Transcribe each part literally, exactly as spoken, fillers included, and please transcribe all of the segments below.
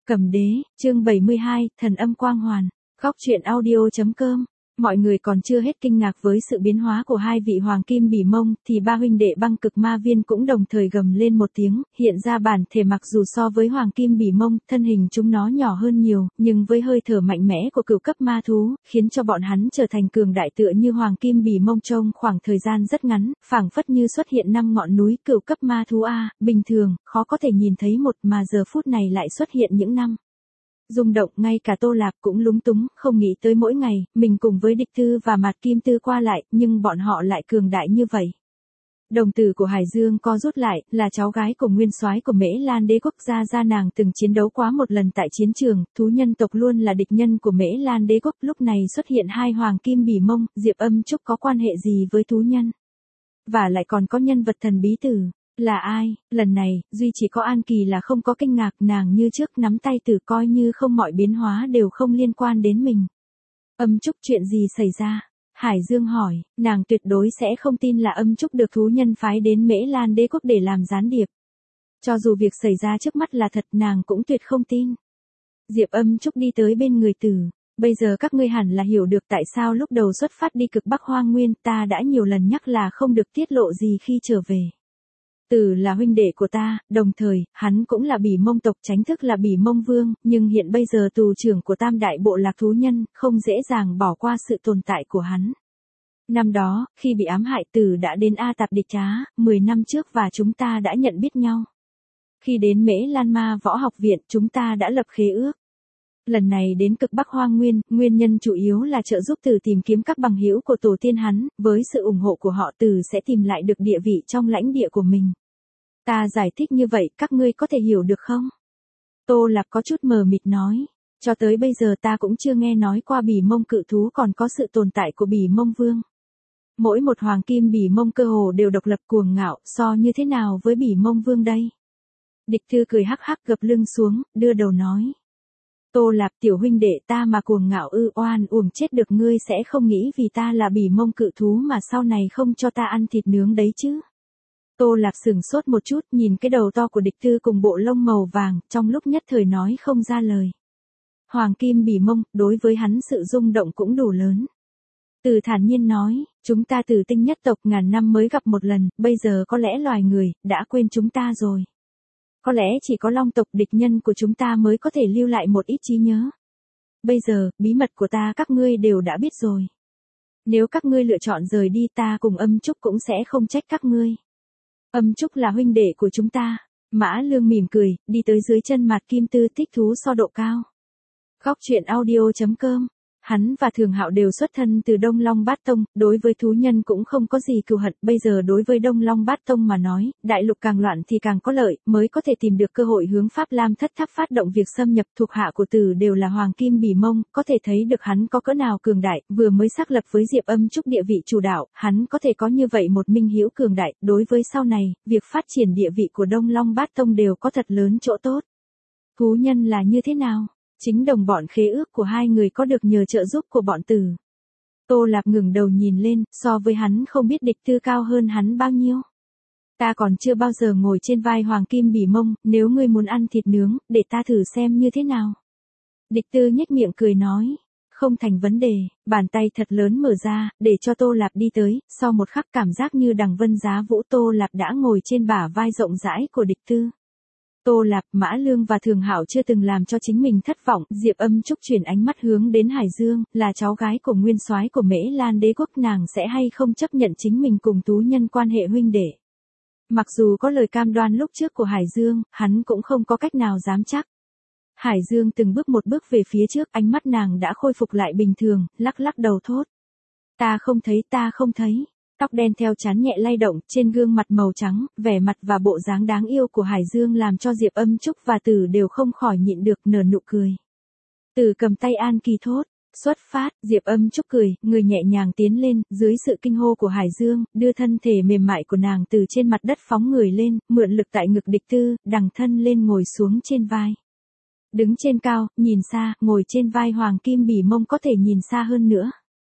Cầm đế, chương bảy mươi hai, thần âm quang hoàn. Góc truyện audio.com. Mọi người còn chưa hết kinh ngạc với sự biến hóa của hai vị hoàng kim bỉ mông, thì ba huynh đệ băng cực ma viên cũng đồng thời gầm lên một tiếng, hiện ra bản thể mặc dù so với hoàng kim bỉ mông, thân hình chúng nó nhỏ hơn nhiều, nhưng với hơi thở mạnh mẽ của cửu cấp ma thú, khiến cho bọn hắn trở thành cường đại tựa như hoàng kim bỉ mông trong khoảng thời gian rất ngắn, phảng phất như xuất hiện năm ngọn núi cửu cấp ma thú A, bình thường, khó có thể nhìn thấy một mà giờ phút này lại xuất hiện những năm. Rung động, ngay cả Tô Lạp cũng lúng túng, không nghĩ tới mỗi ngày, mình cùng với địch tư và mạt kim tư qua lại, nhưng bọn họ lại cường đại như vậy. Đồng tử của Hải Dương co rút lại, là cháu gái của nguyên soái của Mễ Lan đế quốc, gia gia nàng từng chiến đấu quá một lần tại chiến trường, thú nhân tộc luôn là địch nhân của Mễ Lan đế quốc, lúc này xuất hiện hai hoàng kim bỉ mông, Diệp Âm Trúc có quan hệ gì với thú nhân? Và lại còn có nhân vật thần bí tử. Là ai? Lần này, duy chỉ có An Kỳ là không có kinh ngạc, nàng như trước nắm tay tử coi như không, mọi biến hóa đều không liên quan đến mình. Âm Trúc, chuyện gì xảy ra? Hải Dương hỏi, nàng tuyệt đối sẽ không tin là Âm Trúc được thú nhân phái đến Mễ Lan đế quốc để làm gián điệp. Cho dù việc xảy ra trước mắt là thật, nàng cũng tuyệt không tin. Diệp Âm Trúc đi tới bên người tử. Bây giờ các ngươi hẳn là hiểu được tại sao lúc đầu xuất phát đi cực Bắc Hoang Nguyên ta đã nhiều lần nhắc là không được tiết lộ gì khi trở về. Tử là huynh đệ của ta, đồng thời, hắn cũng là bỉ mông tộc, chính thức là bỉ mông vương, nhưng hiện bây giờ tù trưởng của tam đại bộ lạc thú nhân, không dễ dàng bỏ qua sự tồn tại của hắn. Năm đó, khi bị ám hại, Tử đã đến A Tạp Địch Trá, mười năm trước và chúng ta đã nhận biết nhau. Khi đến Mễ Lan Ma Võ Học Viện, chúng ta đã lập khế ước. Lần này đến cực Bắc Hoang Nguyên, nguyên nhân chủ yếu là trợ giúp Tử tìm kiếm các bằng hữu của tổ tiên hắn, với sự ủng hộ của họ Tử sẽ tìm lại được địa vị trong lãnh địa của mình. Ta giải thích như vậy, các ngươi có thể hiểu được không? Tô Lạp có chút mờ mịt nói, cho tới bây giờ ta cũng chưa nghe nói qua bỉ mông cự thú còn có sự tồn tại của bỉ mông vương. Mỗi một hoàng kim bỉ mông cơ hồ đều độc lập cuồng ngạo, so như thế nào với bỉ mông vương đây? Địch Thư cười hắc hắc gập lưng xuống, đưa đầu nói. Tô Lạp, tiểu huynh đệ, ta mà cuồng ngạo ư, oan uổng chết được, ngươi sẽ không nghĩ vì ta là bỉ mông cự thú mà sau này không cho ta ăn thịt nướng đấy chứ. Tô Lạp sửng sốt một chút, nhìn cái đầu to của Địch Thư cùng bộ lông màu vàng, trong lúc nhất thời nói không ra lời. Hoàng kim bỉ mông, đối với hắn sự rung động cũng đủ lớn. Từ thản nhiên nói, chúng ta Tử Tinh nhất tộc ngàn năm mới gặp một lần, bây giờ có lẽ loài người, đã quên chúng ta rồi. Có lẽ chỉ có Long tộc địch nhân của chúng ta mới có thể lưu lại một ít trí nhớ. Bây giờ, bí mật của ta các ngươi đều đã biết rồi. Nếu các ngươi lựa chọn rời đi, ta cùng Âm Trúc cũng sẽ không trách các ngươi. Âm Trúc là huynh đệ của chúng ta. Mã Lương mỉm cười, đi tới dưới chân Mạt Kim Tư, thích thú so độ cao. Góc truyện audio.com. Hắn và Thường Hạo đều xuất thân từ Đông Long Bát Tông, đối với thú nhân cũng không có gì cừu hận, bây giờ đối với Đông Long Bát Tông mà nói, đại lục càng loạn thì càng có lợi, mới có thể tìm được cơ hội hướng Pháp Lam Thất Tháp phát động việc xâm nhập, thuộc hạ của Tử đều là hoàng kim bỉ mông, có thể thấy được hắn có cỡ nào cường đại, vừa mới xác lập với Diệp Âm Trúc địa vị chủ đạo, hắn có thể có như vậy một minh hữu cường đại, đối với sau này, việc phát triển địa vị của Đông Long Bát Tông đều có thật lớn chỗ tốt. Thú nhân là như thế nào? Chính đồng bọn khế ước của hai người có được nhờ trợ giúp của bọn Tử. Tô Lạp ngừng đầu nhìn lên, so với hắn không biết Địch Tư cao hơn hắn bao nhiêu. Ta còn chưa bao giờ ngồi trên vai hoàng kim bỉ mông, nếu ngươi muốn ăn thịt nướng, để ta thử xem như thế nào. Địch Tư nhếch miệng cười nói, không thành vấn đề, bàn tay thật lớn mở ra, để cho Tô Lạp đi tới, sau một khắc cảm giác như đằng vân giá vũ, Tô Lạp đã ngồi trên bả vai rộng rãi của Địch Tư. Tô Lạp, Mã Lương và Thường Hạo chưa từng làm cho chính mình thất vọng, Diệp Âm Trúc chuyển ánh mắt hướng đến Hải Dương, là cháu gái của nguyên soái của Mễ Lan đế quốc, nàng sẽ hay không chấp nhận chính mình cùng thú nhân quan hệ huynh đệ. Mặc dù có lời cam đoan lúc trước của Hải Dương, hắn cũng không có cách nào dám chắc. Hải Dương từng bước một bước về phía trước, ánh mắt nàng đã khôi phục lại bình thường, lắc lắc đầu thốt. Ta không thấy, ta không thấy. Tóc đen theo trán nhẹ lay động, trên gương mặt màu trắng, vẻ mặt và bộ dáng đáng yêu của Hải Dương làm cho Diệp Âm Trúc và Tử đều không khỏi nhịn được nở nụ cười. Tử cầm tay An Kỳ thốt, xuất phát, Diệp Âm Trúc cười, người nhẹ nhàng tiến lên, dưới sự kinh hô của Hải Dương, đưa thân thể mềm mại của nàng từ trên mặt đất phóng người lên, mượn lực tại ngực Địch Tư, đằng thân lên ngồi xuống trên vai. Đứng trên cao, nhìn xa, ngồi trên vai hoàng kim bỉ mông có thể nhìn xa hơn nữa.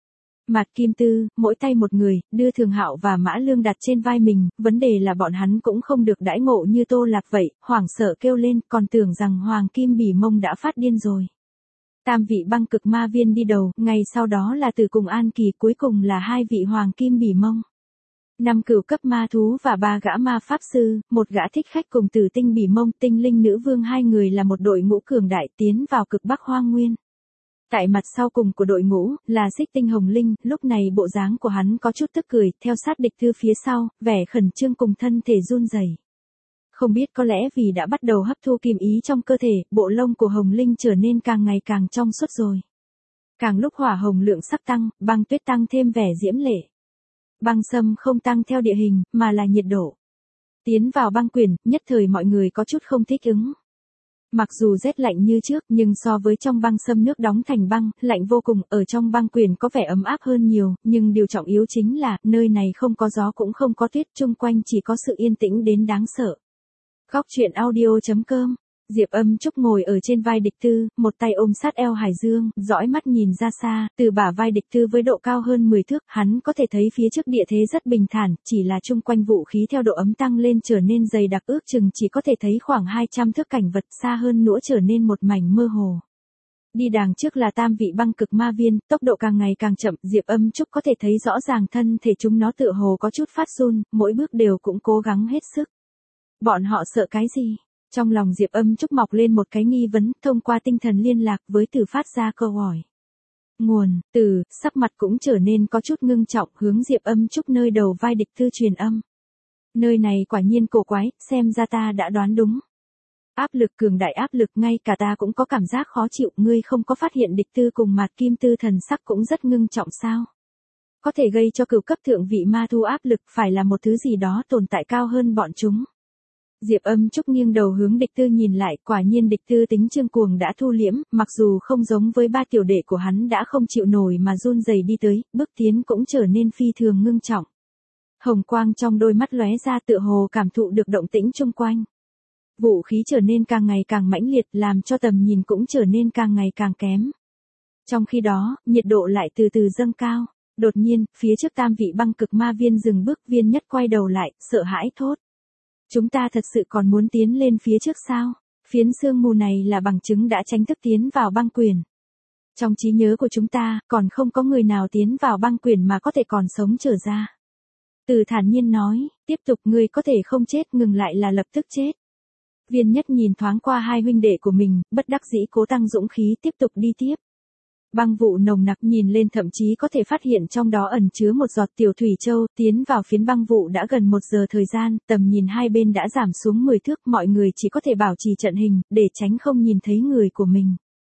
Mạt Kim Tư, mỗi tay một người, đưa Thường Hạo và Mã Lương đặt trên vai mình, vấn đề là bọn hắn cũng không được đãi ngộ như Tô Lạc vậy, hoảng sợ kêu lên, còn tưởng rằng Hoàng Kim Bỉ Mông đã phát điên rồi. Tam vị băng cực ma viên đi đầu, ngay sau đó là Từ cùng An Kỳ, cuối cùng là hai vị Hoàng Kim Bỉ Mông. Năm cửu cấp ma thú và ba gã ma pháp sư, một gã thích khách cùng Tử Tinh Bỉ Mông, Tinh Linh Nữ Vương, hai người là một đội ngũ cường đại tiến vào cực Bắc Hoang Nguyên. Tại mặt sau cùng của đội ngũ, là Xích Tinh Hồng Linh, lúc này bộ dáng của hắn có chút tức cười, theo sát địch thư phía sau, vẻ khẩn trương cùng thân thể run rẩy. Không biết có lẽ vì đã bắt đầu hấp thu kim ý trong cơ thể, bộ lông của Hồng Linh trở nên càng ngày càng trong suốt rồi. Càng lúc hỏa hồng lượng sắc tăng, băng tuyết tăng thêm vẻ diễm lệ. Băng sâm không tăng theo địa hình, mà là nhiệt độ. Tiến vào băng quyển, nhất thời mọi người có chút không thích ứng. Mặc dù rét lạnh như trước, nhưng so với trong băng sâm nước đóng thành băng, lạnh vô cùng, ở trong băng quyển có vẻ ấm áp hơn nhiều, nhưng điều trọng yếu chính là, nơi này không có gió cũng không có tuyết, chung quanh chỉ có sự yên tĩnh đến đáng sợ. Góc truyện audio chấm com. Diệp Âm Trúc ngồi ở trên vai địch tư, một tay ôm sát eo Hải Dương, dõi mắt nhìn ra xa, từ bả vai địch tư với độ cao hơn mười thước, hắn có thể thấy phía trước địa thế rất bình thản, chỉ là chung quanh vũ khí theo độ ấm tăng lên trở nên dày đặc, ước chừng chỉ có thể thấy khoảng hai trăm thước cảnh vật, xa hơn nữa trở nên một mảnh mơ hồ. Đi đằng trước là tam vị băng cực ma viên, tốc độ càng ngày càng chậm, Diệp Âm Trúc có thể thấy rõ ràng thân thể chúng nó tựa hồ có chút phát run, mỗi bước đều cũng cố gắng hết sức. Bọn họ sợ cái gì? Trong lòng Diệp Âm Trúc mọc lên một cái nghi vấn, thông qua tinh thần liên lạc với Từ phát ra câu hỏi. Nguồn, Từ, sắc mặt cũng trở nên có chút ngưng trọng, hướng Diệp Âm Trúc nơi đầu vai địch tư truyền âm. Nơi này quả nhiên cổ quái, xem ra ta đã đoán đúng. Áp lực cường đại, áp lực ngay cả ta cũng có cảm giác khó chịu, ngươi không có phát hiện địch tư cùng Mạt Kim Tư thần sắc cũng rất ngưng trọng sao? Có thể gây cho cửu cấp thượng vị ma thu áp lực, phải là một thứ gì đó tồn tại cao hơn bọn chúng. Diệp Âm Trúc nghiêng đầu hướng địch tư nhìn lại, quả nhiên địch tư tính trương cuồng đã thu liễm, mặc dù không giống với ba tiểu đệ của hắn đã không chịu nổi mà run rẩy đi tới, bước tiến cũng trở nên phi thường ngưng trọng. Hồng quang trong đôi mắt lóe ra, tựa hồ cảm thụ được động tĩnh xung quanh. Vũ khí trở nên càng ngày càng mãnh liệt, làm cho tầm nhìn cũng trở nên càng ngày càng kém. Trong khi đó, nhiệt độ lại từ từ dâng cao. Đột nhiên, phía trước tam vị băng cực ma viên dừng bước, viên nhất quay đầu lại, sợ hãi thốt. Chúng ta thật sự còn muốn tiến lên phía trước sao? Phiến sương mù này là bằng chứng đã tránh thức tiến vào băng quyển. Trong trí nhớ của chúng ta, còn không có người nào tiến vào băng quyển mà có thể còn sống trở ra. Từ thản nhiên nói, tiếp tục, ngươi có thể không chết, ngừng lại là lập tức chết. Viên nhất nhìn thoáng qua hai huynh đệ của mình, bất đắc dĩ cố tăng dũng khí tiếp tục đi tiếp. Băng vụ nồng nặc, nhìn lên thậm chí có thể phát hiện trong đó ẩn chứa một giọt tiểu thủy châu, tiến vào phiến băng vụ đã gần một giờ thời gian, tầm nhìn hai bên đã giảm xuống mười thước, mọi người chỉ có thể bảo trì trận hình, để tránh không nhìn thấy người của mình.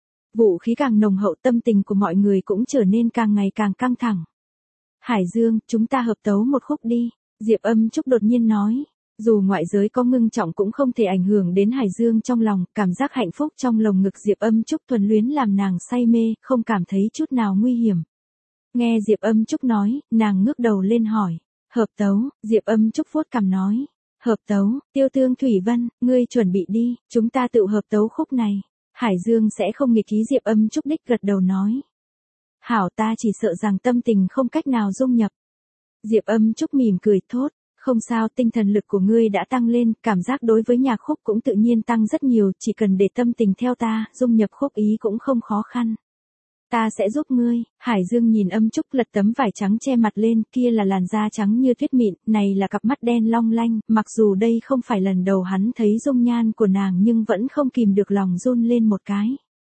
Vũ khí càng nồng hậu, tâm tình của mọi người cũng trở nên càng ngày càng căng thẳng. Hải Dương, chúng ta hợp tấu một khúc đi, Diệp Âm Trúc đột nhiên nói. Dù ngoại giới có ngưng trọng cũng không thể ảnh hưởng đến Hải Dương trong lòng, cảm giác hạnh phúc trong lồng ngực Diệp Âm Trúc thuần luyến làm nàng say mê, không cảm thấy chút nào nguy hiểm. Nghe Diệp Âm Trúc nói, nàng ngước đầu lên hỏi, hợp tấu, Diệp Âm Trúc vuốt cằm nói, hợp tấu, Tiêu Tương Thủy Vân, ngươi chuẩn bị đi, chúng ta tự hợp tấu khúc này, Hải Dương sẽ không nghịch ý, Diệp Âm Trúc đích gật đầu nói. Hảo, ta chỉ sợ rằng tâm tình không cách nào dung nhập. Diệp Âm Trúc mỉm cười thốt. Không sao, tinh thần lực của ngươi đã tăng lên, cảm giác đối với nhạc khúc cũng tự nhiên tăng rất nhiều, chỉ cần để tâm tình theo ta, dung nhập khúc ý cũng không khó khăn. Ta sẽ giúp ngươi. Hải Dương nhìn Âm Trúc lật tấm vải trắng che mặt lên, kia là làn da trắng như tuyết mịn, này là cặp mắt đen long lanh, mặc dù đây không phải lần đầu hắn thấy dung nhan của nàng nhưng vẫn không kìm được lòng run lên một cái.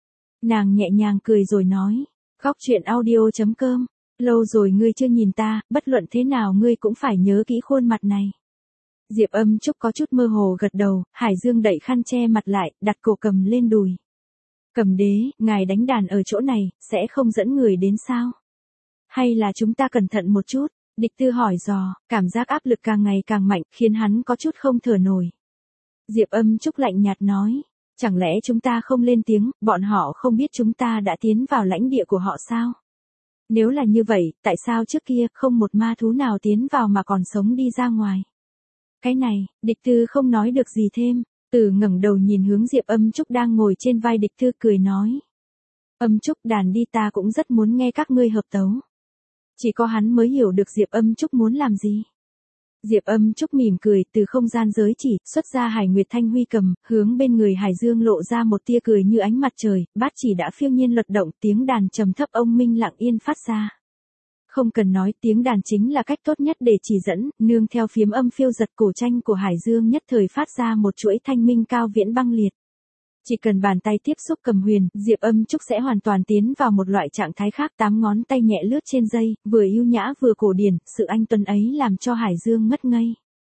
Nàng nhẹ nhàng cười rồi nói, góc truyện audio chấm com. Lâu rồi ngươi chưa nhìn ta, bất luận thế nào ngươi cũng phải nhớ kỹ khuôn mặt này. Diệp Âm Trúc có chút mơ hồ gật đầu, Hải Dương đẩy khăn che mặt lại, đặt cổ cầm lên đùi. Cầm đế, ngài đánh đàn ở chỗ này, sẽ không dẫn người đến sao? Hay là chúng ta cẩn thận một chút? Địch Tư hỏi dò, cảm giác áp lực càng ngày càng mạnh, khiến hắn có chút không thở nổi. Diệp Âm Trúc lạnh nhạt nói, chẳng lẽ chúng ta không lên tiếng, bọn họ không biết chúng ta đã tiến vào lãnh địa của họ sao? Nếu là như vậy, tại sao trước kia không một ma thú nào tiến vào mà còn sống đi ra ngoài? Cái này, địch tư không nói được gì thêm, Từ ngẩng đầu nhìn hướng Diệp Âm Trúc đang ngồi trên vai địch tư cười nói. Âm Trúc, đàn đi, ta cũng rất muốn nghe các ngươi hợp tấu. Chỉ có hắn mới hiểu được Diệp Âm Trúc muốn làm gì. Diệp Âm Trúc mỉm cười, từ không gian giới chỉ, xuất ra Hải Nguyệt Thanh Huy cầm, hướng bên người Hải Dương lộ ra một tia cười như ánh mặt trời, bát chỉ đã phiêu nhiên luật động, tiếng đàn trầm thấp ông minh lặng yên phát ra. Không cần nói, tiếng đàn chính là cách tốt nhất để chỉ dẫn, nương theo phiếm âm phiêu giật cổ tranh của Hải Dương nhất thời phát ra một chuỗi thanh minh cao viễn băng liệt. Chỉ cần bàn tay tiếp xúc cầm huyền, Diệp Âm Trúc sẽ hoàn toàn tiến vào một loại trạng thái khác, tám ngón tay nhẹ lướt trên dây, vừa yêu nhã vừa cổ điển, sự anh tuấn ấy làm cho Hải Dương ngất ngây.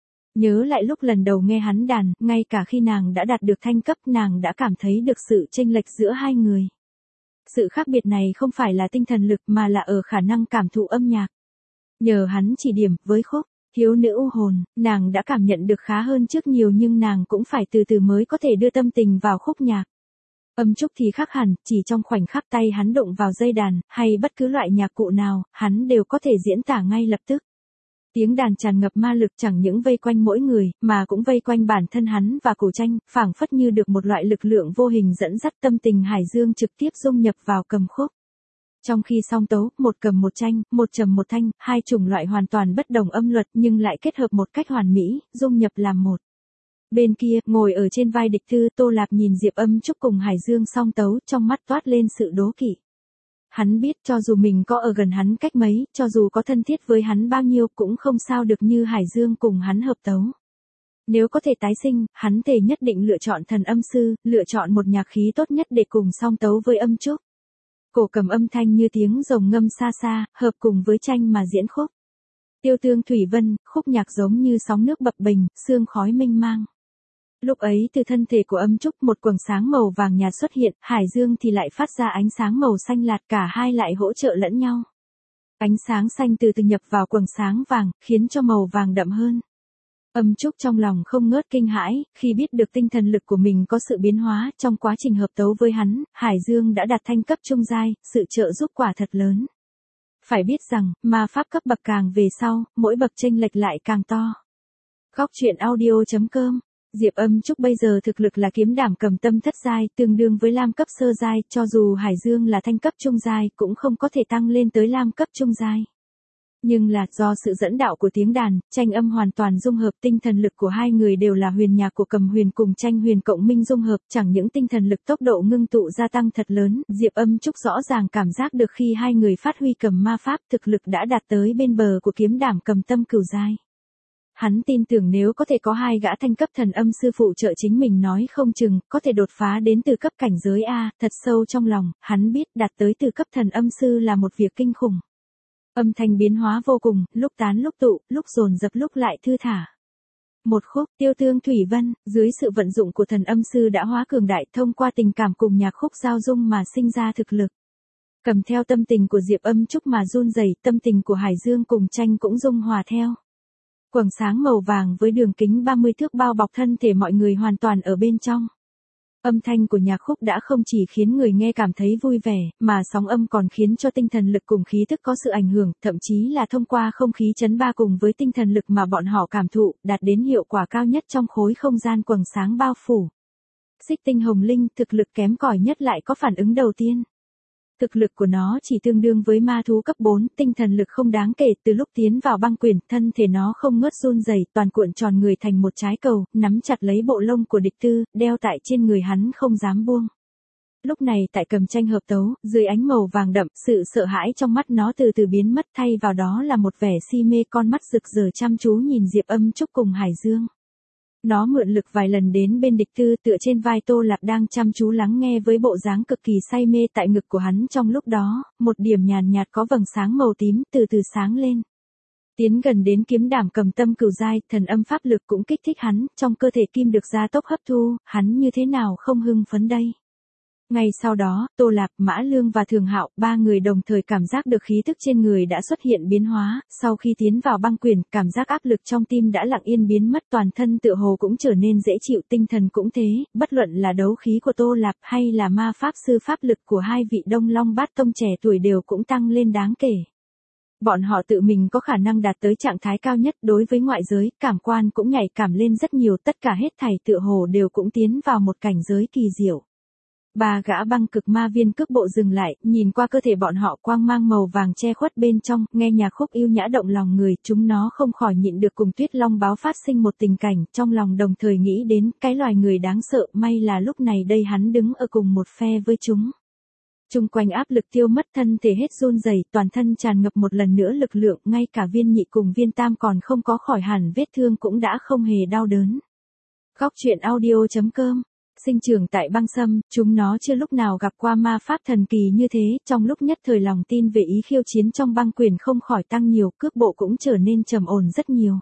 Nhớ lại lúc lần đầu nghe hắn đàn, ngay cả khi nàng đã đạt được thanh cấp nàng đã cảm thấy được sự chênh lệch giữa hai người. Sự khác biệt này không phải là tinh thần lực mà là ở khả năng cảm thụ âm nhạc. Nhờ hắn chỉ điểm, với khúc Thiếu Nữ U Hồn, nàng đã cảm nhận được khá hơn trước nhiều nhưng nàng cũng phải từ từ mới có thể đưa tâm tình vào khúc nhạc. Âm Trúc thì khác hẳn, chỉ trong khoảnh khắc tay hắn động vào dây đàn, hay bất cứ loại nhạc cụ nào, hắn đều có thể diễn tả ngay lập tức. Tiếng đàn tràn ngập ma lực chẳng những vây quanh mỗi người, mà cũng vây quanh bản thân hắn và cổ tranh, phảng phất như được một loại lực lượng vô hình dẫn dắt tâm tình Hải Dương trực tiếp dung nhập vào cầm khúc. Trong khi song tấu, một cầm một tranh, một trầm một thanh, hai chủng loại hoàn toàn bất đồng âm luật nhưng lại kết hợp một cách hoàn mỹ, dung nhập làm một. Bên kia, ngồi ở trên vai địch thư, Tô Lạp nhìn Diệp Âm Trúc cùng Hải Dương song tấu, trong mắt toát lên sự đố kỵ. Hắn biết cho dù mình có ở gần hắn cách mấy, cho dù có thân thiết với hắn bao nhiêu cũng không sao được như Hải Dương cùng hắn hợp tấu. Nếu có thể tái sinh, hắn thề nhất định lựa chọn thần âm sư, lựa chọn một nhạc khí tốt nhất để cùng song tấu với Âm Trúc. Cổ cầm âm thanh như tiếng rồng ngâm xa xa, hợp cùng với tranh mà diễn khúc. Tiêu tương thủy vân, khúc nhạc giống như sóng nước bập bềnh, sương khói mênh mang. Lúc ấy từ thân thể của Âm Trúc một quầng sáng màu vàng nhạt xuất hiện, Hải Dương thì lại phát ra ánh sáng màu xanh lạt, cả hai lại hỗ trợ lẫn nhau. Ánh sáng xanh từ từ nhập vào quầng sáng vàng, khiến cho màu vàng đậm hơn. Âm Trúc trong lòng không ngớt kinh hãi, khi biết được tinh thần lực của mình có sự biến hóa, trong quá trình hợp tấu với hắn, Hải Dương đã đạt thanh cấp trung giai, sự trợ giúp quả thật lớn. Phải biết rằng, ma pháp cấp bậc càng về sau, mỗi bậc chênh lệch lại càng to. Góc truyện audio chấm com. Diệp Âm Trúc bây giờ thực lực là kiếm đảm cầm tâm thất giai, tương đương với lam cấp sơ giai, cho dù Hải Dương là thanh cấp trung giai, cũng không có thể tăng lên tới lam cấp trung giai. Nhưng là do sự dẫn đạo của tiếng đàn, tranh âm hoàn toàn dung hợp, tinh thần lực của hai người đều là huyền nhạc của cầm huyền cùng tranh huyền cộng minh dung hợp, chẳng những tinh thần lực tốc độ ngưng tụ gia tăng thật lớn, Diệp Âm Trúc rõ ràng cảm giác được khi hai người phát huy cầm ma pháp thực lực đã đạt tới bên bờ của kiếm đảm cầm tâm cửu giai. Hắn tin tưởng nếu có thể có hai gã thanh cấp thần âm sư phụ trợ chính mình nói không chừng, có thể đột phá đến từ cấp cảnh giới A, thật sâu trong lòng, hắn biết đạt tới từ cấp thần âm sư là một việc kinh khủng. Âm thanh biến hóa vô cùng, lúc tán lúc tụ, lúc dồn dập lúc lại thư thả. Một khúc, Tiêu tương thủy vân, dưới sự vận dụng của thần âm sư đã hóa cường đại thông qua tình cảm cùng nhạc khúc giao dung mà sinh ra thực lực. Cầm theo tâm tình của Diệp Âm Trúc mà run rẩy, tâm tình của Hải Dương cùng tranh cũng dung hòa theo. Quầng sáng màu vàng với đường kính ba mươi thước bao bọc thân thể mọi người hoàn toàn ở bên trong. Âm thanh của nhạc khúc đã không chỉ khiến người nghe cảm thấy vui vẻ, mà sóng âm còn khiến cho tinh thần lực cùng khí thức có sự ảnh hưởng, thậm chí là thông qua không khí chấn ba cùng với tinh thần lực mà bọn họ cảm thụ, đạt đến hiệu quả cao nhất trong khối không gian quầng sáng bao phủ. Xích tinh hồng linh, thực lực kém cỏi nhất lại có phản ứng đầu tiên. Thực lực của nó chỉ tương đương với ma thú cấp bốn, tinh thần lực không đáng kể, từ lúc tiến vào băng quyển, thân thể nó không ngớt run rẩy, toàn cuộn tròn người thành một trái cầu, nắm chặt lấy bộ lông của địch tư, đeo tại trên người hắn không dám buông. Lúc này tại cầm tranh hợp tấu, dưới ánh màu vàng đậm, sự sợ hãi trong mắt nó từ từ biến mất, thay vào đó là một vẻ si mê, con mắt rực rỡ chăm chú nhìn Diệp Âm Trúc cùng Hải Dương. Nó mượn lực vài lần đến bên địch tư, tựa trên vai Tô Lạp đang chăm chú lắng nghe với bộ dáng cực kỳ say mê, tại ngực của hắn trong lúc đó, một điểm nhàn nhạt có vầng sáng màu tím từ từ sáng lên. Tiến gần đến kiếm đảm cầm tâm cửu giai, thần âm pháp lực cũng kích thích hắn, trong cơ thể kim được gia tốc hấp thu, hắn như thế nào không hưng phấn đây. Ngay sau đó, Tô Lạp, Mã Lương và Thường Hạo, ba người đồng thời cảm giác được khí tức trên người đã xuất hiện biến hóa, sau khi tiến vào băng quyển, cảm giác áp lực trong tim đã lặng yên biến mất, toàn thân tựa hồ cũng trở nên dễ chịu, tinh thần cũng thế, bất luận là đấu khí của Tô Lạp hay là ma pháp sư pháp lực của hai vị Đông Long Bát Tông trẻ tuổi đều cũng tăng lên đáng kể. Bọn họ tự mình có khả năng đạt tới trạng thái cao nhất, đối với ngoại giới, cảm quan cũng nhạy cảm lên rất nhiều, tất cả hết thảy tựa hồ đều cũng tiến vào một cảnh giới kỳ diệu. Ba gã băng cực ma viên cước bộ dừng lại, nhìn qua cơ thể bọn họ quang mang màu vàng che khuất bên trong, nghe nhạc khúc yêu nhã động lòng người, chúng nó không khỏi nhịn được cùng Tuyết Long báo phát sinh một tình cảnh, trong lòng đồng thời nghĩ đến cái loài người đáng sợ, may là lúc này đây hắn đứng ở cùng một phe với chúng. Chung quanh áp lực tiêu mất, thân thể hết run rẩy, toàn thân tràn ngập một lần nữa lực lượng, ngay cả viên nhị cùng viên tam còn không có khỏi hẳn vết thương cũng đã không hề đau đớn. Góc truyện audio chấm com. Sinh trưởng tại băng sâm, chúng nó chưa lúc nào gặp qua ma pháp thần kỳ như thế, trong lúc nhất thời lòng tin về ý khiêu chiến trong băng quyền không khỏi tăng nhiều, cước bộ cũng trở nên trầm ổn rất nhiều.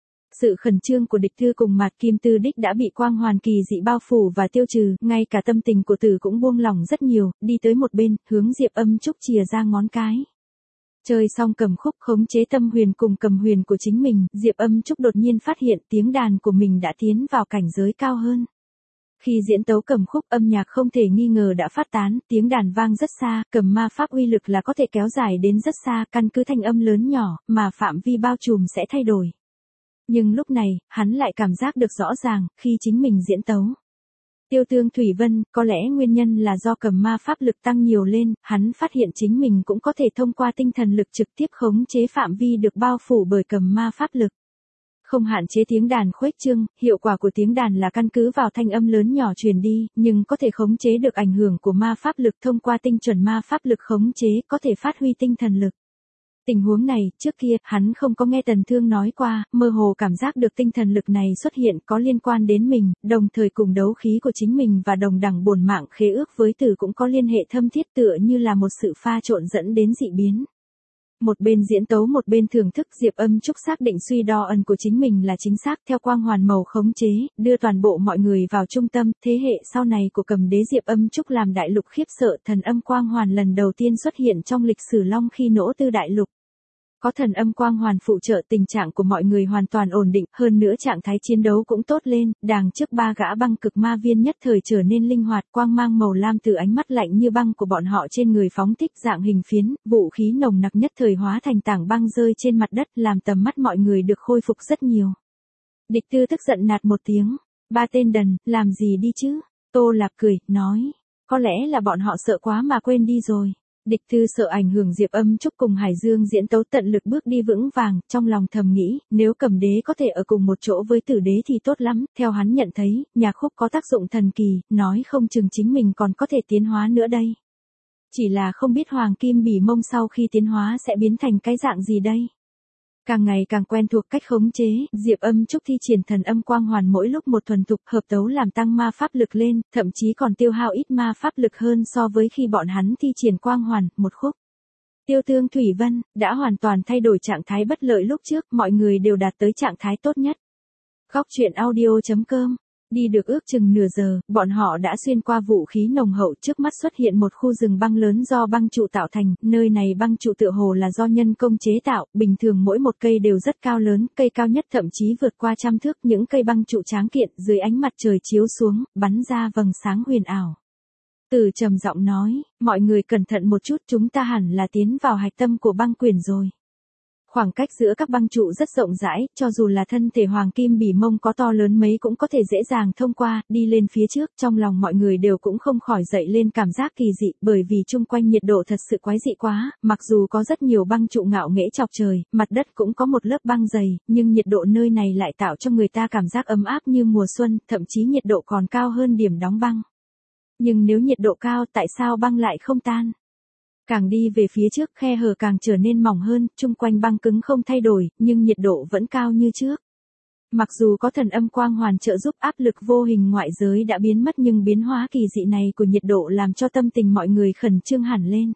Sự khẩn trương của địch thư cùng Mạt Kim Tư Đích đã bị quang hoàn kỳ dị bao phủ và tiêu trừ, ngay cả tâm tình của tử cũng buông lỏng rất nhiều, đi tới một bên, hướng Diệp Âm Trúc chìa ra ngón cái. Chơi xong cầm khúc khống chế tâm huyền cùng cầm huyền của chính mình, Diệp Âm Trúc đột nhiên phát hiện tiếng đàn của mình đã tiến vào cảnh giới cao hơn. Khi diễn tấu cầm khúc, âm nhạc không thể nghi ngờ đã phát tán, tiếng đàn vang rất xa, cầm ma pháp uy lực là có thể kéo dài đến rất xa, căn cứ thanh âm lớn nhỏ, mà phạm vi bao trùm sẽ thay đổi. Nhưng lúc này, hắn lại cảm giác được rõ ràng, khi chính mình diễn tấu. Tiêu Tương Thủy Vân, có lẽ nguyên nhân là do cầm ma pháp lực tăng nhiều lên, hắn phát hiện chính mình cũng có thể thông qua tinh thần lực trực tiếp khống chế phạm vi được bao phủ bởi cầm ma pháp lực. Không hạn chế tiếng đàn khuếch trương, hiệu quả của tiếng đàn là căn cứ vào thanh âm lớn nhỏ truyền đi, nhưng có thể khống chế được ảnh hưởng của ma pháp lực thông qua tinh chuẩn ma pháp lực khống chế, có thể phát huy tinh thần lực. Tình huống này, trước kia, hắn không có nghe Tần Thương nói qua, mơ hồ cảm giác được tinh thần lực này xuất hiện có liên quan đến mình, đồng thời cùng đấu khí của chính mình và đồng đẳng bổn mạng khế ước với tử cũng có liên hệ thâm thiết tựa như là một sự pha trộn dẫn đến dị biến. Một bên diễn tấu một bên thưởng thức, Diệp Âm Trúc xác định suy đo ẩn của chính mình là chính xác theo quang hoàn màu khống chế, đưa toàn bộ mọi người vào trung tâm, thế hệ sau này của cầm đế Diệp Âm Trúc làm đại lục khiếp sợ, thần âm quang hoàn lần đầu tiên xuất hiện trong lịch sử Long khi nỗ tư đại lục. Có thần âm quang hoàn phụ trợ, tình trạng của mọi người hoàn toàn ổn định, hơn nữa trạng thái chiến đấu cũng tốt lên, đàng trước ba gã băng cực ma viên nhất thời trở nên linh hoạt, quang mang màu lam từ ánh mắt lạnh như băng của bọn họ trên người phóng thích dạng hình phiến, vũ khí nồng nặc nhất thời hóa thành tảng băng rơi trên mặt đất, làm tầm mắt mọi người được khôi phục rất nhiều. Địch Tư tức giận nạt một tiếng, ba tên đần, làm gì đi chứ? Tô Lạp cười, nói, có lẽ là bọn họ sợ quá mà quên đi rồi. Địch Thư sợ ảnh hưởng Diệp Âm Trúc cùng Hải Dương diễn tấu tận lực bước đi vững vàng, trong lòng thầm nghĩ, nếu cầm đế có thể ở cùng một chỗ với tử đế thì tốt lắm, theo hắn nhận thấy, nhạc khúc có tác dụng thần kỳ, nói không chừng chính mình còn có thể tiến hóa nữa đây. Chỉ là không biết Hoàng Kim Bỉ Mông sau khi tiến hóa sẽ biến thành cái dạng gì đây. Càng ngày càng quen thuộc cách khống chế, Diệp Âm Trúc thi triển thần âm quang hoàn mỗi lúc một thuần thục, hợp tấu làm tăng ma pháp lực lên, thậm chí còn tiêu hao ít ma pháp lực hơn so với khi bọn hắn thi triển quang hoàn, một khúc. Tiêu Tương Thủy Vân, đã hoàn toàn thay đổi trạng thái bất lợi lúc trước, mọi người đều đạt tới trạng thái tốt nhất. Góc truyện audio chấm com. Đi được ước chừng nửa giờ, bọn họ đã xuyên qua vũ khí nồng hậu, trước mắt xuất hiện một khu rừng băng lớn do băng trụ tạo thành, nơi này băng trụ tựa hồ là do nhân công chế tạo, bình thường mỗi một cây đều rất cao lớn, cây cao nhất thậm chí vượt qua trăm thước, những cây băng trụ tráng kiện, dưới ánh mặt trời chiếu xuống, bắn ra vầng sáng huyền ảo. Từ trầm giọng nói, mọi người cẩn thận một chút, chúng ta hẳn là tiến vào hạch tâm của băng quyển rồi. Khoảng cách giữa các băng trụ rất rộng rãi, cho dù là thân thể Hoàng Kim Bỉ Mông có to lớn mấy cũng có thể dễ dàng thông qua, đi lên phía trước, trong lòng mọi người đều cũng không khỏi dậy lên cảm giác kỳ dị, bởi vì chung quanh nhiệt độ thật sự quái dị quá, mặc dù có rất nhiều băng trụ ngạo nghễ chọc trời, mặt đất cũng có một lớp băng dày, nhưng nhiệt độ nơi này lại tạo cho người ta cảm giác ấm áp như mùa xuân, thậm chí nhiệt độ còn cao hơn điểm đóng băng. Nhưng nếu nhiệt độ cao, tại sao băng lại không tan? Càng đi về phía trước, khe hở càng trở nên mỏng hơn, chung quanh băng cứng không thay đổi, nhưng nhiệt độ vẫn cao như trước. Mặc dù có thần âm quang hoàn trợ giúp, áp lực vô hình ngoại giới đã biến mất, nhưng biến hóa kỳ dị này của nhiệt độ làm cho tâm tình mọi người khẩn trương hẳn lên.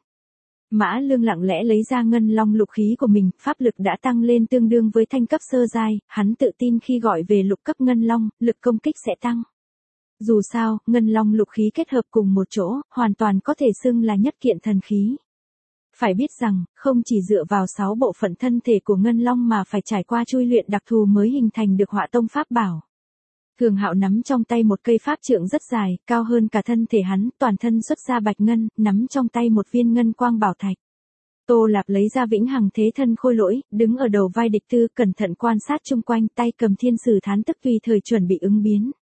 Mã Lương lặng lẽ lấy ra ngân long lục khí của mình, pháp lực đã tăng lên tương đương với thanh cấp sơ giai, hắn tự tin khi gọi về lục cấp ngân long, lực công kích sẽ tăng. Dù sao, ngân long lục khí kết hợp cùng một chỗ, hoàn toàn có thể xưng là nhất kiện thần khí. Phải biết rằng, không chỉ dựa vào sáu bộ phận thân thể của ngân long mà phải trải qua chui luyện đặc thù mới hình thành được họa tông pháp bảo. Thường Hạo nắm trong tay một cây pháp trượng rất dài, cao hơn cả thân thể hắn, toàn thân xuất ra bạch ngân, nắm trong tay một viên ngân quang bảo thạch. Tô Lạp lấy ra vĩnh hằng thế thân khôi lỗi, đứng ở đầu vai Địch Tư, cẩn thận quan sát chung quanh, tay cầm thiên sử thán tức tùy thời chuẩn bị ứng biến.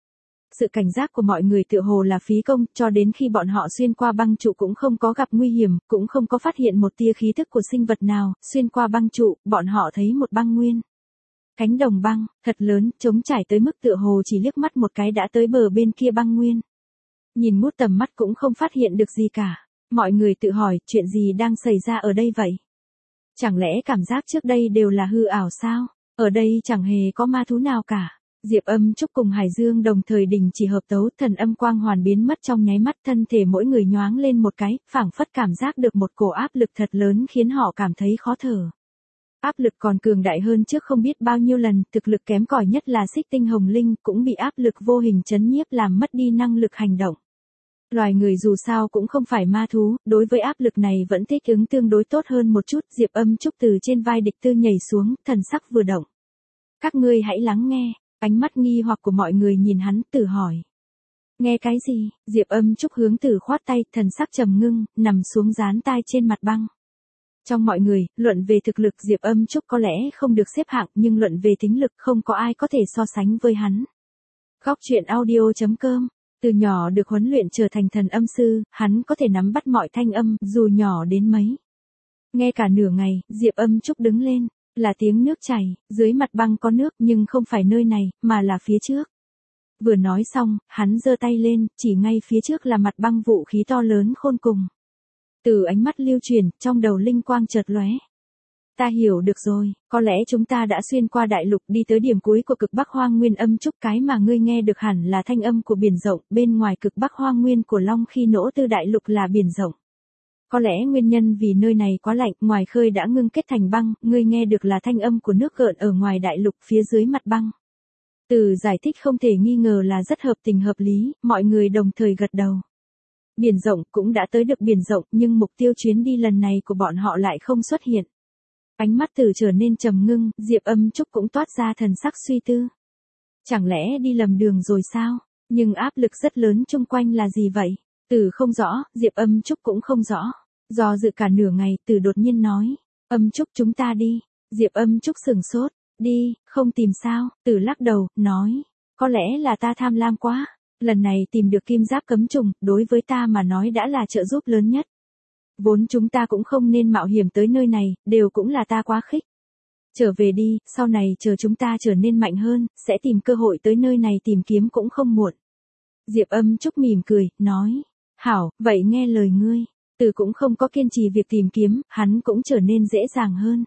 Sự cảnh giác của mọi người tựa hồ là phí công, cho đến khi bọn họ xuyên qua băng trụ cũng không có gặp nguy hiểm, cũng không có phát hiện một tia khí thức của sinh vật nào, xuyên qua băng trụ, bọn họ thấy một băng nguyên. Cánh đồng băng, thật lớn, trống trải tới mức tựa hồ chỉ liếc mắt một cái đã tới bờ bên kia băng nguyên. Nhìn ngút tầm mắt cũng không phát hiện được gì cả. Mọi người tự hỏi, chuyện gì đang xảy ra ở đây vậy? Chẳng lẽ cảm giác trước đây đều là hư ảo sao? Ở đây chẳng hề có ma thú nào cả. Diệp Âm Trúc cùng Hải Dương đồng thời đình chỉ hợp tấu, thần âm quang hoàn biến mất trong nháy mắt, thân thể mỗi người nhoáng lên một cái, phảng phất cảm giác được một cổ áp lực thật lớn khiến họ cảm thấy khó thở. Áp lực còn cường đại hơn trước không biết bao nhiêu lần, thực lực kém cỏi nhất là Xích Tinh Hồng Linh cũng bị áp lực vô hình chấn nhiếp làm mất đi năng lực hành động. Loài người dù sao cũng không phải ma thú, đối với áp lực này vẫn thích ứng tương đối tốt hơn một chút. Diệp Âm Trúc từ trên vai địch tư nhảy xuống, thần sắc vừa động. Các ngươi hãy lắng nghe, ánh mắt nghi hoặc của mọi người nhìn hắn, Tử hỏi. Nghe cái gì? Diệp Âm Trúc hướng Tử khoát tay, thần sắc trầm ngưng, nằm xuống dán tai trên mặt băng. Trong mọi người, luận về thực lực Diệp Âm Trúc có lẽ không được xếp hạng, nhưng luận về tính lực không có ai có thể so sánh với hắn. Góc truyện audio chấm com. Từ nhỏ được huấn luyện trở thành thần âm sư, hắn có thể nắm bắt mọi thanh âm, dù nhỏ đến mấy. Nghe cả nửa ngày, Diệp Âm Trúc đứng lên, là tiếng nước chảy, dưới mặt băng có nước nhưng không phải nơi này, mà là phía trước. Vừa nói xong, hắn giơ tay lên, chỉ ngay phía trước là mặt băng vũ khí to lớn khôn cùng. Từ ánh mắt lưu truyền, trong đầu linh quang chợt lóe. Ta hiểu được rồi, có lẽ chúng ta đã xuyên qua đại lục đi tới điểm cuối của cực Bắc Hoang Nguyên. Âm Trúc, cái mà ngươi nghe được hẳn là thanh âm của biển rộng, bên ngoài cực Bắc Hoang Nguyên của Long khi nỗ tư đại lục là biển rộng. Có lẽ nguyên nhân vì nơi này quá lạnh, ngoài khơi đã ngưng kết thành băng, ngươi nghe được là thanh âm của nước gợn ở ngoài đại lục phía dưới mặt băng. Từ giải thích không thể nghi ngờ là rất hợp tình hợp lý, mọi người đồng thời gật đầu. Biển rộng cũng đã tới được biển rộng, nhưng mục tiêu chuyến đi lần này của bọn họ lại không xuất hiện. Ánh mắt Từ trở nên trầm ngưng, Diệp Âm Trúc cũng toát ra thần sắc suy tư. Chẳng lẽ đi lầm đường rồi sao? Nhưng áp lực rất lớn chung quanh là gì vậy? Từ không rõ, Diệp Âm Trúc cũng không rõ. Do dự cả nửa ngày, Từ đột nhiên nói. Âm Trúc, chúng ta đi. Diệp Âm Trúc sừng sốt. Đi, không tìm sao? Từ lắc đầu, nói. Có lẽ là ta tham lam quá. Lần này tìm được kim giáp cấm trùng, đối với ta mà nói đã là trợ giúp lớn nhất. Vốn chúng ta cũng không nên mạo hiểm tới nơi này, đều cũng là ta quá khích. Trở về đi, sau này chờ chúng ta trở nên mạnh hơn, sẽ tìm cơ hội tới nơi này tìm kiếm cũng không muộn. Diệp Âm Trúc mỉm cười, nói. Hảo, vậy nghe lời ngươi. Từ cũng không có kiên trì việc tìm kiếm, hắn cũng trở nên dễ dàng hơn.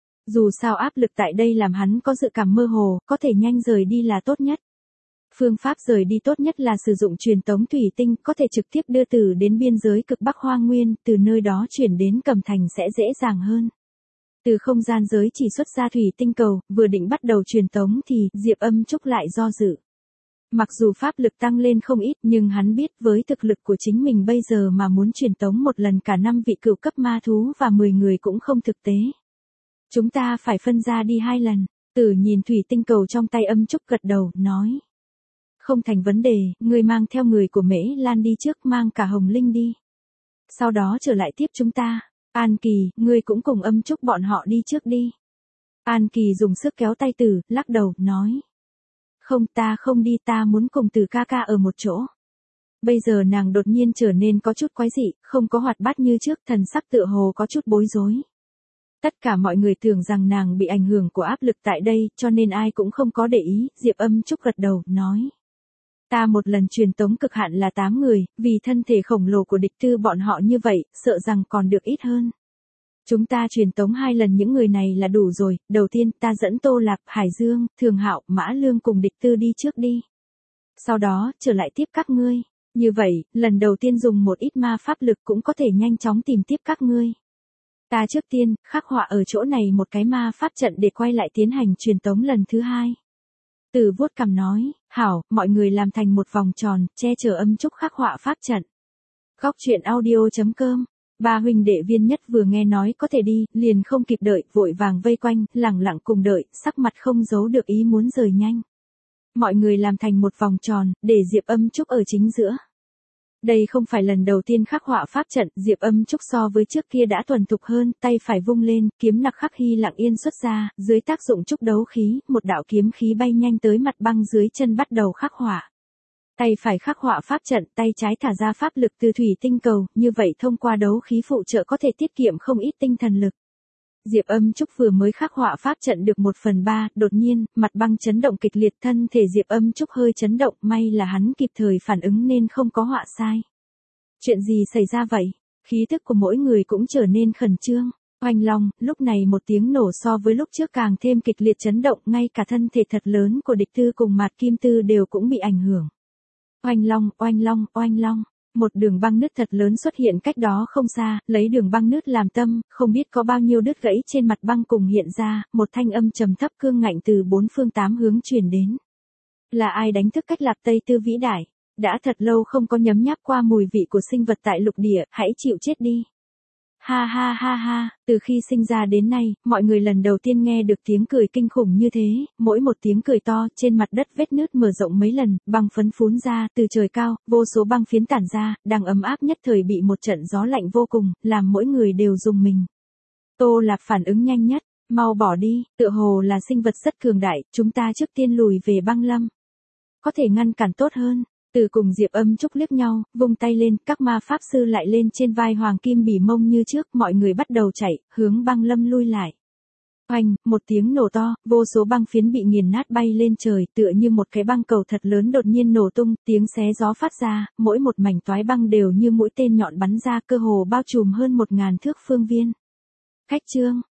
Dù sao áp lực tại đây làm hắn có dự cảm mơ hồ, có thể nhanh rời đi là tốt nhất. Phương pháp rời đi tốt nhất là sử dụng truyền tống thủy tinh, có thể trực tiếp đưa Từ đến biên giới cực Bắc Hoang Nguyên, từ nơi đó chuyển đến Cẩm Thành sẽ dễ dàng hơn. Từ không gian giới chỉ xuất ra thủy tinh cầu, vừa định bắt đầu truyền tống thì Diệp Âm Trúc lại do dự. Mặc dù pháp lực tăng lên không ít, nhưng hắn biết với thực lực của chính mình bây giờ mà muốn truyền tống một lần cả năm vị cửu cấp ma thú và mười người cũng không thực tế. Chúng ta phải phân ra đi hai lần. Từ nhìn thủy tinh cầu trong tay Âm Trúc gật đầu, nói. Không thành vấn đề, ngươi mang theo người của Mễ Lan đi trước, mang cả Hồng Linh đi. Sau đó trở lại tiếp chúng ta. An Kỳ, ngươi cũng cùng Âm Trúc bọn họ đi trước đi. An Kỳ dùng sức kéo tay Từ, lắc đầu, nói. Không, ta không đi, ta muốn cùng Từ ca ca ở một chỗ. Bây giờ nàng đột nhiên trở nên có chút quái dị, không có hoạt bát như trước, thần sắc tựa hồ có chút bối rối. Tất cả mọi người tưởng rằng nàng bị ảnh hưởng của áp lực tại đây, cho nên ai cũng không có để ý. Diệp Âm Trúc gật đầu, nói. Ta một lần truyền tống cực hạn là tám người, vì thân thể khổng lồ của địch tư bọn họ như vậy, sợ rằng còn được ít hơn. Chúng ta truyền tống hai lần những người này là đủ rồi, đầu tiên ta dẫn Tô Lạp, Hải Dương, Thường Hạo, Mã Lương cùng địch tư đi trước đi. Sau đó, trở lại tiếp các ngươi. Như vậy, lần đầu tiên dùng một ít ma pháp lực cũng có thể nhanh chóng tìm tiếp các ngươi. Ta trước tiên, khắc họa ở chỗ này một cái ma pháp trận để quay lại tiến hành truyền tống lần thứ hai. Từ vuốt cằm nói, hảo, mọi người làm thành một vòng tròn, che chở Âm Trúc khắc họa pháp trận. Góc truyện audio chấm com. Ba huynh đệ Viên Nhất vừa nghe nói có thể đi, liền không kịp đợi, vội vàng vây quanh, lẳng lặng cùng đợi, sắc mặt không giấu được ý muốn rời nhanh. Mọi người làm thành một vòng tròn, để Diệp Âm Trúc ở chính giữa. Đây không phải lần đầu tiên khắc họa pháp trận, Diệp Âm Trúc so với trước kia đã thuần thục hơn, tay phải vung lên, kiếm nặc khắc hy lặng yên xuất ra, dưới tác dụng trúc đấu khí, một đạo kiếm khí bay nhanh tới mặt băng dưới chân bắt đầu khắc họa. Tay phải khắc họa pháp trận, tay trái thả ra pháp lực từ thủy tinh cầu, như vậy thông qua đấu khí phụ trợ có thể tiết kiệm không ít tinh thần lực. Diệp Âm Trúc vừa mới khắc họa pháp trận được một phần ba, đột nhiên, mặt băng chấn động kịch liệt, thân thể Diệp Âm Trúc hơi chấn động, may là hắn kịp thời phản ứng nên không có họa sai. Chuyện gì xảy ra vậy? Khí thức của mỗi người cũng trở nên khẩn trương. Oanh long, lúc này một tiếng nổ so với lúc trước càng thêm kịch liệt chấn động, ngay cả thân thể thật lớn của địch tư cùng Mạt Kim Tư đều cũng bị ảnh hưởng. Oanh long, oanh long, oanh long. Một đường băng nứt thật lớn xuất hiện cách đó không xa, lấy đường băng nứt làm tâm, không biết có bao nhiêu đứt gãy trên mặt băng cùng hiện ra, một thanh âm trầm thấp cương ngạnh từ bốn phương tám hướng truyền đến. Là ai đánh thức Cách Lạp Tây Tư vĩ đại? Đã thật lâu không có nhấm nháp qua mùi vị của sinh vật tại lục địa, hãy chịu chết đi. Ha ha ha ha, từ khi sinh ra đến nay, mọi người lần đầu tiên nghe được tiếng cười kinh khủng như thế, mỗi một tiếng cười to, trên mặt đất vết nứt mở rộng mấy lần, băng phấn phún ra, từ trời cao, vô số băng phiến tản ra, đang ấm áp nhất thời bị một trận gió lạnh vô cùng, làm mỗi người đều rùng mình. Tô Lạp phản ứng nhanh nhất, mau bỏ đi, tựa hồ là sinh vật rất cường đại, chúng ta trước tiên lùi về băng lâm. Có thể ngăn cản tốt hơn. Từ cùng Diệp Âm Trúc liếc nhau, vung tay lên, các ma pháp sư lại lên trên vai Hoàng Kim Bỉ Mông như trước, mọi người bắt đầu chạy, hướng băng lâm lui lại. Oanh, một tiếng nổ to, vô số băng phiến bị nghiền nát bay lên trời, tựa như một cái băng cầu thật lớn đột nhiên nổ tung, tiếng xé gió phát ra, mỗi một mảnh toái băng đều như mũi tên nhọn bắn ra, cơ hồ bao trùm hơn một ngàn thước phương viên. Khách trương,